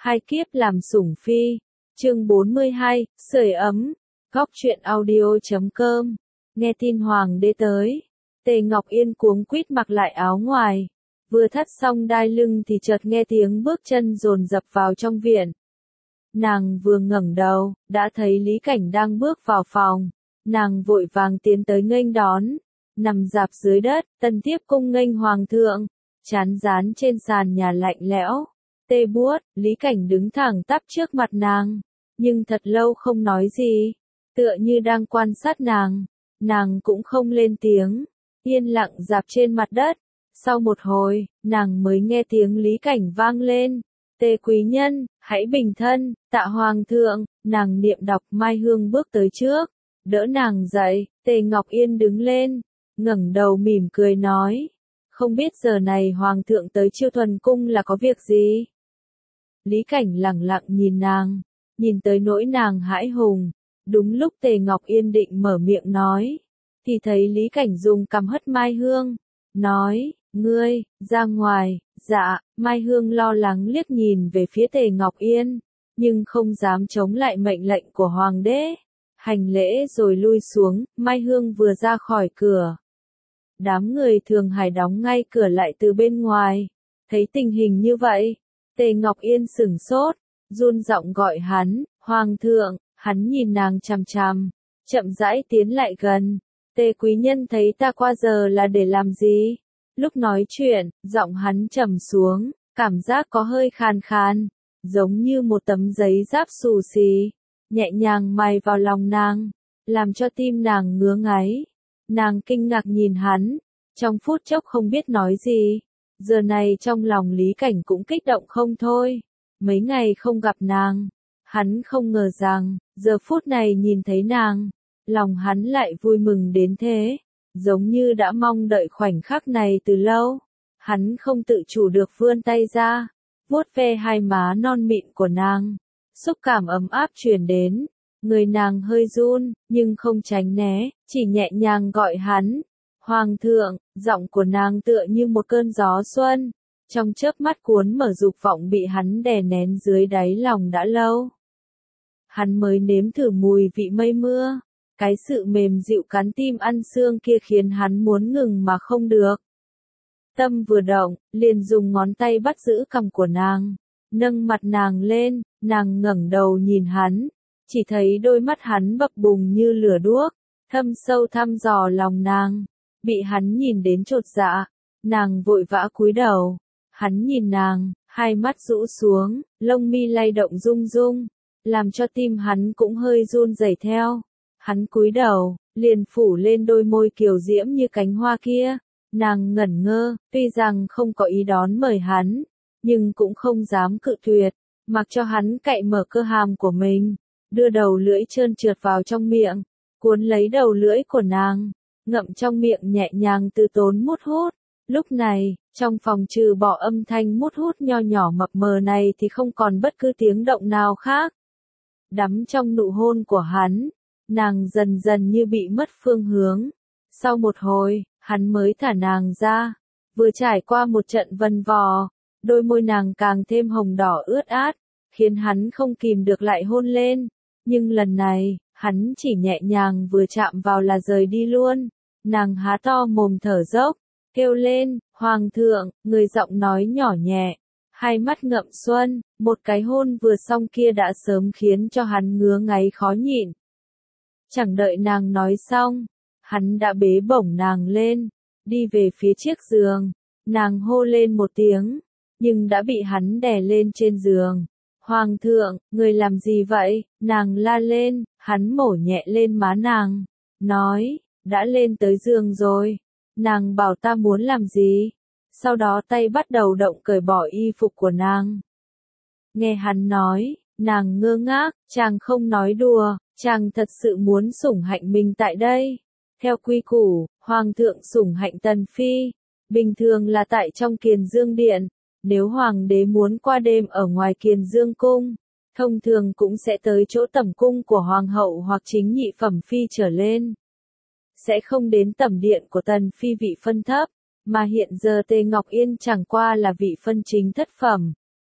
hai kiếp làm sủng phi. Chương 42, sưởi ấm. Góc truyện audio.com. Nghe tin hoàng đế tới, Tề Ngọc Yên cuống quýt mặc lại áo ngoài, vừa thắt xong đai lưng thì chợt nghe tiếng bước chân dồn dập vào trong viện. Nàng vừa ngẩng đầu, đã thấy Lý Cảnh đang bước vào phòng, nàng vội vàng tiến tới nghênh đón, nằm rạp dưới đất, tân tiếp cung nghênh hoàng thượng, chán dán trên sàn nhà lạnh lẽo, tê buốt. Lý Cảnh đứng thẳng tắp trước mặt nàng, nhưng thật lâu không nói gì, tựa như đang quan sát nàng cũng không lên tiếng, yên lặng rạp trên mặt đất. Sau một hồi, nàng mới nghe tiếng Lý Cảnh vang lên, Tề quý nhân, hãy bình thân, tạ hoàng thượng. Nàng niệm đọc. Mai Hương bước tới trước, đỡ nàng dậy. Tề Ngọc Yên đứng lên, ngẩng đầu mỉm cười nói, không biết giờ này hoàng thượng tới Chiêu Thuần cung là có việc gì? Lý Cảnh lẳng lặng nhìn nàng, nhìn tới nỗi nàng hãi hùng. Đúng lúc Tề Ngọc Yên định mở miệng nói, thì thấy Lý Cảnh dùng cằm hất Mai Hương, nói, ngươi, ra ngoài. Dạ. Mai Hương lo lắng liếc nhìn về phía Tề Ngọc Yên, nhưng không dám chống lại mệnh lệnh của hoàng đế. Hành lễ rồi lui xuống. Mai Hương vừa ra khỏi cửa, đám người Thường Hải đóng ngay cửa lại từ bên ngoài. Thấy tình hình như vậy, Tề Ngọc Yên sửng sốt, run giọng gọi hắn, hoàng thượng. Hắn nhìn nàng chằm chằm, chậm rãi tiến lại gần. Tề quý nhân thấy ta qua giờ là để làm gì? Lúc nói chuyện, giọng hắn trầm xuống, cảm giác có hơi khàn khàn, giống như một tấm giấy giáp xù xì, nhẹ nhàng mài vào lòng nàng, làm cho tim nàng ngứa ngáy. Nàng kinh ngạc nhìn hắn, trong phút chốc không biết nói gì. Giờ này trong lòng Lý Cảnh cũng kích động không thôi. Mấy ngày không gặp nàng, hắn không ngờ rằng, giờ phút này nhìn thấy nàng, lòng hắn lại vui mừng đến thế, giống như đã mong đợi khoảnh khắc này từ lâu. Hắn không tự chủ được vươn tay ra, vuốt ve hai má non mịn của nàng, xúc cảm ấm áp truyền đến, người nàng hơi run, nhưng không tránh né, chỉ nhẹ nhàng gọi hắn, hoàng thượng. Giọng của nàng tựa như một cơn gió xuân, trong chớp mắt cuốn mở dục vọng bị hắn đè nén dưới đáy lòng đã lâu. Hắn mới nếm thử mùi vị mây mưa, cái sự mềm dịu cắn tim ăn xương kia khiến hắn muốn ngừng mà không được. Tâm vừa động, liền dùng ngón tay bắt giữ cằm của nàng, nâng mặt nàng lên. Nàng ngẩng đầu nhìn hắn, chỉ thấy đôi mắt hắn bập bùng như lửa đuốc, thâm sâu thăm dò lòng nàng. Bị hắn nhìn đến chột dạ, nàng vội vã cúi đầu. Hắn nhìn nàng, hai mắt rũ xuống, lông mi lay động rung rung, làm cho tim hắn cũng hơi run rẩy theo. Hắn cúi đầu, liền phủ lên đôi môi kiều diễm như cánh hoa kia. Nàng ngẩn ngơ, tuy rằng không có ý đón mời hắn, nhưng cũng không dám cự tuyệt, mặc cho hắn cạy mở cơ hàm của mình, đưa đầu lưỡi trơn trượt vào trong miệng, cuốn lấy đầu lưỡi của nàng, ngậm trong miệng nhẹ nhàng từ tốn mút hút. Lúc này, trong phòng trừ bỏ âm thanh mút hút nho nhỏ mập mờ này thì không còn bất cứ tiếng động nào khác. Đắm trong nụ hôn của hắn, nàng dần dần như bị mất phương hướng. Sau một hồi, hắn mới thả nàng ra. Vừa trải qua một trận vần vò, đôi môi nàng càng thêm hồng đỏ ướt át, khiến hắn không kìm được lại hôn lên. Nhưng lần này, hắn chỉ nhẹ nhàng vừa chạm vào là rời đi luôn. Nàng há to mồm thở dốc, kêu lên, hoàng thượng. Người giọng nói nhỏ nhẹ, hai mắt ngậm xuân. Một cái hôn vừa xong kia đã sớm khiến cho hắn ngứa ngáy khó nhịn. Chẳng đợi nàng nói xong, hắn đã bế bổng nàng lên, đi về phía chiếc giường. Nàng hô lên một tiếng, nhưng đã bị hắn đè lên trên giường. Hoàng thượng, người làm gì vậy? Nàng la lên. Hắn mổ nhẹ lên má nàng, nói, đã lên tới giường rồi. Nàng bảo ta muốn làm gì? Sau đó tay bắt đầu động cởi bỏ y phục của nàng. Nghe hắn nói, nàng ngơ ngác, chàng không nói đùa, chàng thật sự muốn sủng hạnh mình tại đây. Theo quy củ, hoàng thượng sủng hạnh tần phi, bình thường là tại trong Kiền Dương Điện. Nếu hoàng đế muốn qua đêm ở ngoài Kiền Dương Cung, thông thường cũng sẽ tới chỗ tẩm cung của hoàng hậu hoặc chính nhị phẩm phi trở lên. Sẽ không đến tẩm điện của tần phi vị phân thấp, mà hiện giờ Tề Ngọc Yên chẳng qua là vị phân chính thất phẩm.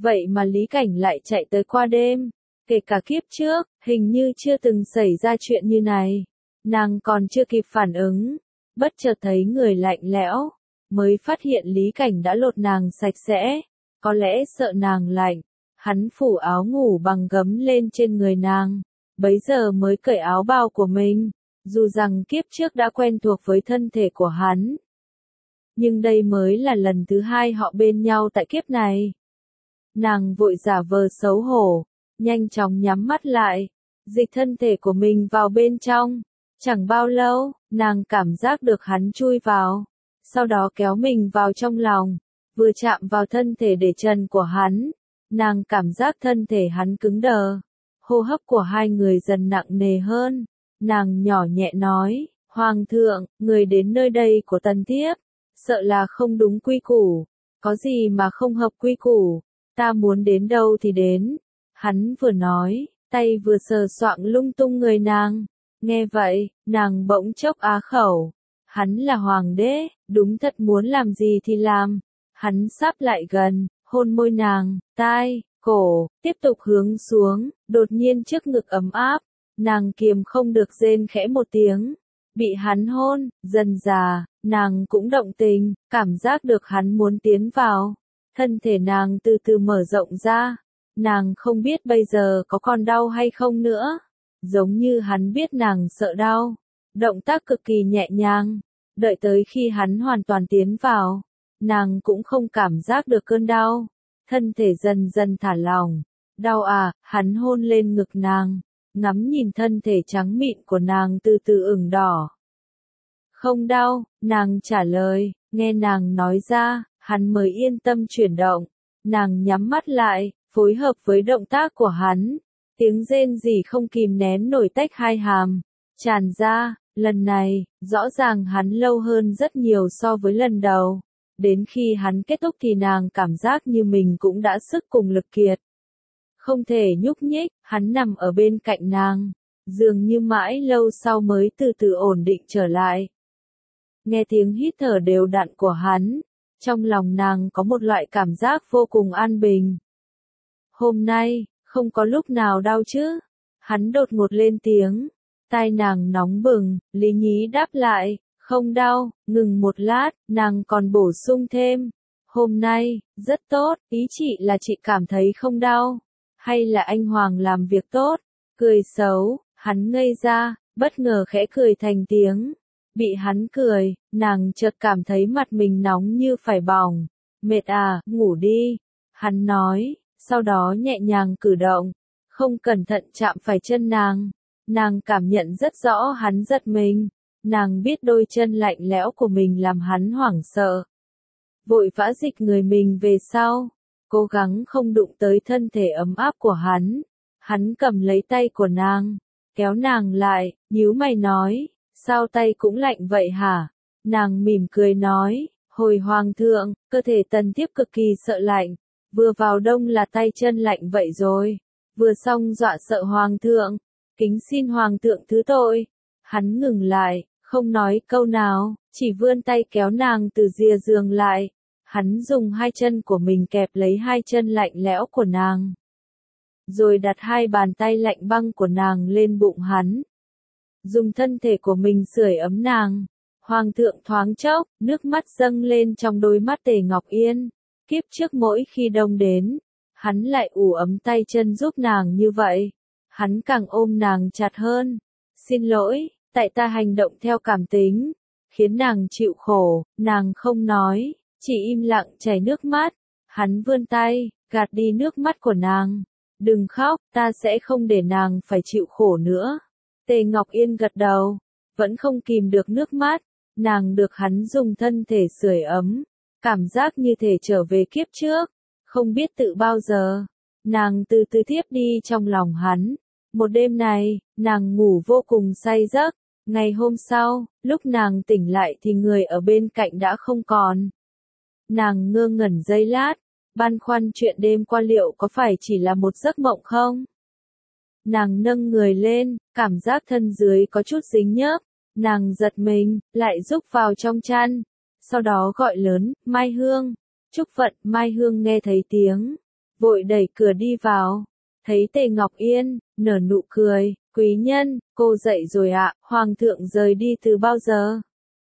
Vậy mà Lý Cảnh lại chạy tới qua đêm. Kể cả kiếp trước, hình như chưa từng xảy ra chuyện như này. Nàng còn chưa kịp phản ứng, bất chợt thấy người lạnh lẽo, mới phát hiện Lý Cảnh đã lột nàng sạch sẽ. Có lẽ sợ nàng lạnh, hắn phủ áo ngủ bằng gấm lên trên người nàng, bấy giờ mới cởi áo bào của mình, dù rằng kiếp trước đã quen thuộc với thân thể của hắn. Nhưng đây mới là lần thứ hai họ bên nhau tại kiếp này. Nàng vội giả vờ xấu hổ, nhanh chóng nhắm mắt lại, dịch thân thể của mình vào bên trong. Chẳng bao lâu, nàng cảm giác được hắn chui vào, sau đó kéo mình vào trong lòng, vừa chạm vào thân thể để trần của hắn, nàng cảm giác thân thể hắn cứng đờ, hô hấp của hai người dần nặng nề hơn, nàng nhỏ nhẹ nói, Hoàng thượng, người đến nơi đây của Tần Thiếp, sợ là không đúng quy củ, có gì mà không hợp quy củ, ta muốn đến đâu thì đến, hắn vừa nói, tay vừa sờ soạng lung tung người nàng. Nghe vậy, nàng bỗng chốc á khẩu. Hắn là hoàng đế, đúng thật muốn làm gì thì làm. Hắn sắp lại gần, hôn môi nàng, tai, cổ, tiếp tục hướng xuống, đột nhiên trước ngực ấm áp. Nàng kiềm không được rên khẽ một tiếng. Bị hắn hôn, dần dà, nàng cũng động tình, cảm giác được hắn muốn tiến vào. Thân thể nàng từ từ mở rộng ra. Nàng không biết bây giờ có còn đau hay không nữa. Giống như hắn biết nàng sợ đau, động tác cực kỳ nhẹ nhàng, đợi tới khi hắn hoàn toàn tiến vào, nàng cũng không cảm giác được cơn đau, thân thể dần dần thả lỏng. Đau à, hắn hôn lên ngực nàng, ngắm nhìn thân thể trắng mịn của nàng từ từ ửng đỏ. Không đau, nàng trả lời, nghe nàng nói ra, hắn mới yên tâm chuyển động, nàng nhắm mắt lại, phối hợp với động tác của hắn. Tiếng rên rỉ không kìm nén nổi tách hai hàm, tràn ra, lần này, rõ ràng hắn lâu hơn rất nhiều so với lần đầu. Đến khi hắn kết thúc thì nàng cảm giác như mình cũng đã sức cùng lực kiệt. Không thể nhúc nhích, hắn nằm ở bên cạnh nàng, dường như mãi lâu sau mới từ từ ổn định trở lại. Nghe tiếng hít thở đều đặn của hắn, trong lòng nàng có một loại cảm giác vô cùng an bình. Hôm nay, không có lúc nào đau chứ? Hắn đột ngột lên tiếng. Tai nàng nóng bừng, Lý Nhí đáp lại, không đau, ngừng một lát, nàng còn bổ sung thêm. Hôm nay, rất tốt, ý chị là chị cảm thấy không đau. Hay là anh Hoàng làm việc tốt? Cười xấu, hắn ngây ra, bất ngờ khẽ cười thành tiếng. Bị hắn cười, nàng chợt cảm thấy mặt mình nóng như phải bỏng. Mệt à, ngủ đi. Hắn nói. Sau đó nhẹ nhàng cử động, không cẩn thận chạm phải chân nàng. Nàng cảm nhận rất rõ hắn giật mình, nàng biết đôi chân lạnh lẽo của mình làm hắn hoảng sợ. Vội vã dịch người mình về sau, cố gắng không đụng tới thân thể ấm áp của hắn. Hắn cầm lấy tay của nàng, kéo nàng lại, nhíu mày nói, sao tay cũng lạnh vậy hả? Nàng mỉm cười nói, hồi hoàng thượng, cơ thể Tần Thiếp cực kỳ sợ lạnh. Vừa vào đông là tay chân lạnh vậy rồi, vừa xong dọa sợ hoàng thượng, kính xin hoàng thượng thứ tội. Hắn ngừng lại, không nói câu nào, chỉ vươn tay kéo nàng từ rìa giường lại. Hắn dùng hai chân của mình kẹp lấy hai chân lạnh lẽo của nàng, rồi đặt hai bàn tay lạnh băng của nàng lên bụng hắn. Dùng thân thể của mình sưởi ấm nàng. Hoàng thượng thoáng chốc, nước mắt dâng lên trong đôi mắt Tề Ngọc Yên. Kiếp trước mỗi khi đông đến, hắn lại ủ ấm tay chân giúp nàng như vậy. Hắn càng ôm nàng chặt hơn. Xin lỗi, tại ta hành động theo cảm tính, khiến nàng chịu khổ, nàng không nói, chỉ im lặng chảy nước mắt. Hắn vươn tay, gạt đi nước mắt của nàng. Đừng khóc, ta sẽ không để nàng phải chịu khổ nữa. Tề Ngọc Yên gật đầu, vẫn không kìm được nước mắt. Nàng được hắn dùng thân thể sưởi ấm. Cảm giác như thể trở về kiếp trước, không biết tự bao giờ, nàng từ từ thiếp đi trong lòng hắn. Một đêm này, nàng ngủ vô cùng say giấc, ngày hôm sau, lúc nàng tỉnh lại thì người ở bên cạnh đã không còn. Nàng ngơ ngẩn giây lát, băn khoăn chuyện đêm qua liệu có phải chỉ là một giấc mộng không? Nàng nâng người lên, cảm giác thân dưới có chút dính nhớp, nàng giật mình, lại rúc vào trong chăn. Sau đó gọi lớn, Mai Hương. Chúc Phận, Mai Hương nghe thấy tiếng, vội đẩy cửa đi vào. Thấy Tề Ngọc Yên, nở nụ cười, quý nhân, cô dậy rồi ạ, hoàng thượng rời đi từ bao giờ?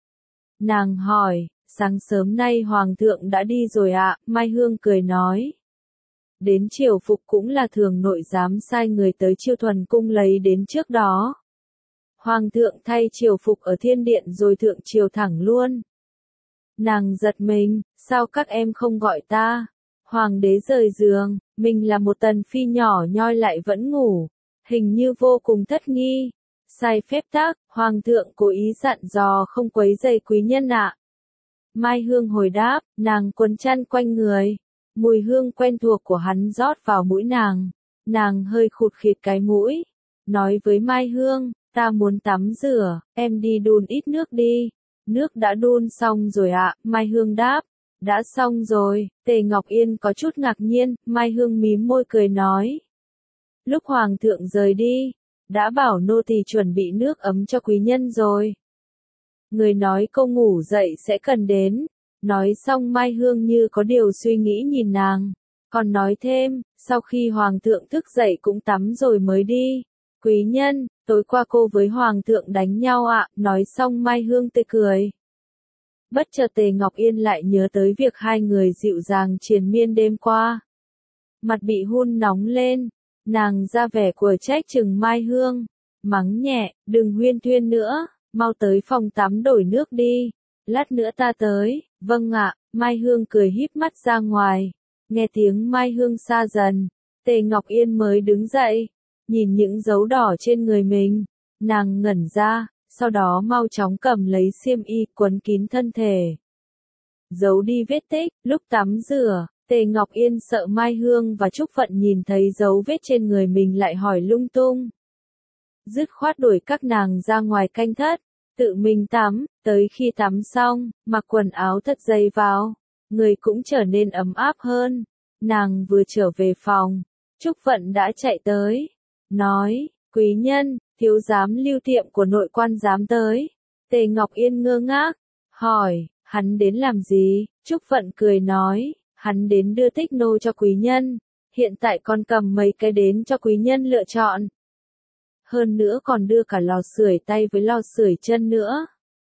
Nàng hỏi, sáng sớm nay hoàng thượng đã đi rồi ạ, Mai Hương cười nói. Đến triều phục cũng là thường nội giám sai người tới Chiêu Thuần cung lấy đến trước đó. Hoàng thượng thay triều phục ở thiên điện rồi thượng triều thẳng luôn. Nàng giật mình, sao các em không gọi ta? Hoàng đế rời giường, mình là một tần phi nhỏ nhoi lại vẫn ngủ, hình như vô cùng thất nghi. Sai phép tắc, hoàng thượng cố ý dặn dò không quấy rầy quý nhân ạ. Mai Hương hồi đáp, nàng quấn chăn quanh người. Mùi hương quen thuộc của hắn rót vào mũi nàng. Nàng hơi khụt khịt cái mũi. Nói với Mai Hương, ta muốn tắm rửa, em đi đun ít nước đi. Nước đã đun xong rồi ạ, Mai Hương đáp. Đã xong rồi, Tề Ngọc Yên có chút ngạc nhiên, Mai Hương mím môi cười nói. Lúc hoàng thượng rời đi, đã bảo nô tỳ chuẩn bị nước ấm cho quý nhân rồi. Người nói cô ngủ dậy sẽ cần đến. Nói xong Mai Hương như có điều suy nghĩ nhìn nàng. Còn nói thêm, sau khi hoàng thượng thức dậy cũng tắm rồi mới đi. Quý nhân, tối qua cô với hoàng thượng đánh nhau ạ, nói xong Mai Hương tươi cười. Bất chợt Tề Ngọc Yên lại nhớ tới việc hai người dịu dàng triền miên đêm qua. Mặt bị hun nóng lên, nàng ra vẻ của trách chừng Mai Hương, mắng nhẹ, đừng huyên thuyên nữa, mau tới phòng tắm đổi nước đi, lát nữa ta tới, vâng ạ, Mai Hương cười híp mắt ra ngoài, nghe tiếng Mai Hương xa dần, Tề Ngọc Yên mới đứng dậy, nhìn những dấu đỏ trên người mình, nàng ngẩn ra. Sau đó mau chóng cầm lấy xiêm y quấn kín thân thể. Giấu đi vết tích, lúc tắm rửa, Tề Ngọc Yên sợ Mai Hương và Trúc Phận nhìn thấy dấu vết trên người mình lại hỏi lung tung. Dứt khoát đuổi các nàng ra ngoài canh thất, tự mình tắm, tới khi tắm xong, mặc quần áo thật dày vào, người cũng trở nên ấm áp hơn. Nàng vừa trở về phòng, Trúc Phận đã chạy tới, nói, quý nhân, thiếu giám Lưu Tiệm của nội quan giám tới. Tề Ngọc Yên ngơ ngác, hỏi, hắn đến làm gì? Trúc Phận cười nói, hắn đến đưa tích nô cho quý nhân, hiện tại con cầm mấy cái đến cho quý nhân lựa chọn. Hơn nữa còn đưa cả lò sưởi tay với lò sưởi chân nữa.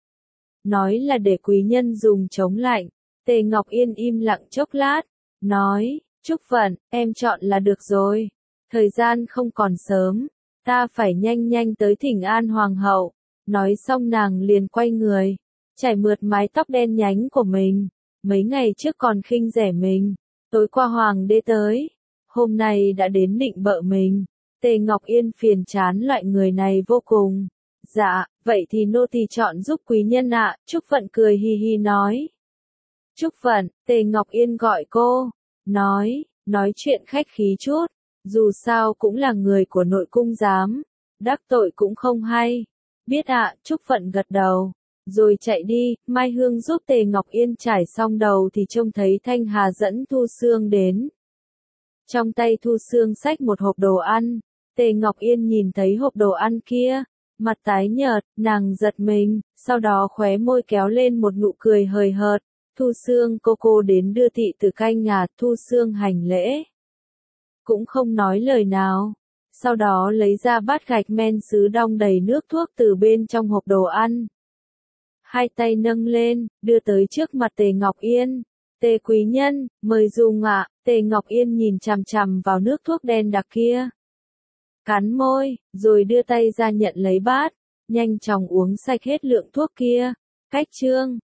Nói là để quý nhân dùng chống lạnh. Tề Ngọc Yên im lặng chốc lát, nói, Trúc Phận, em chọn là được rồi. Thời gian không còn sớm. Ta phải nhanh nhanh tới thỉnh an hoàng hậu. Nói xong nàng liền quay người, chải mượt mái tóc đen nhánh của mình. Mấy ngày trước còn khinh rẻ mình. Tối qua hoàng đế tới. Hôm nay đã đến định bợ mình. Tề Ngọc Yên phiền chán loại người này vô cùng. Dạ, vậy thì nô tỳ chọn giúp quý nhân ạ. Trúc Phận cười hi hi nói. Trúc Phận, Tề Ngọc Yên gọi cô. Nói chuyện khách khí chút. Dù sao cũng là người của nội cung giám, đắc tội cũng không hay. Biết ạ, Trúc Phận gật đầu, rồi chạy đi. Mai Hương giúp Tề Ngọc Yên trải xong đầu thì trông thấy Thanh Hà dẫn Thu Sương đến. Trong tay Thu Sương xách một hộp đồ ăn, Tề Ngọc Yên nhìn thấy hộp đồ ăn kia, mặt tái nhợt, nàng giật mình, sau đó khóe môi kéo lên một nụ cười hời hợt. Thu Sương cô đến đưa thị từ canh nhà. Thu Sương hành lễ. Cũng không nói lời nào. Sau đó lấy ra bát gạch men sứ đong đầy nước thuốc từ bên trong hộp đồ ăn. Hai tay nâng lên, đưa tới trước mặt Tề Ngọc Yên. Tề quý nhân, mời dùng ạ. Tề Ngọc Yên nhìn chằm chằm vào nước thuốc đen đặc kia. Cắn môi, rồi đưa tay ra nhận lấy bát. Nhanh chóng uống sạch hết lượng thuốc kia. Cách chương.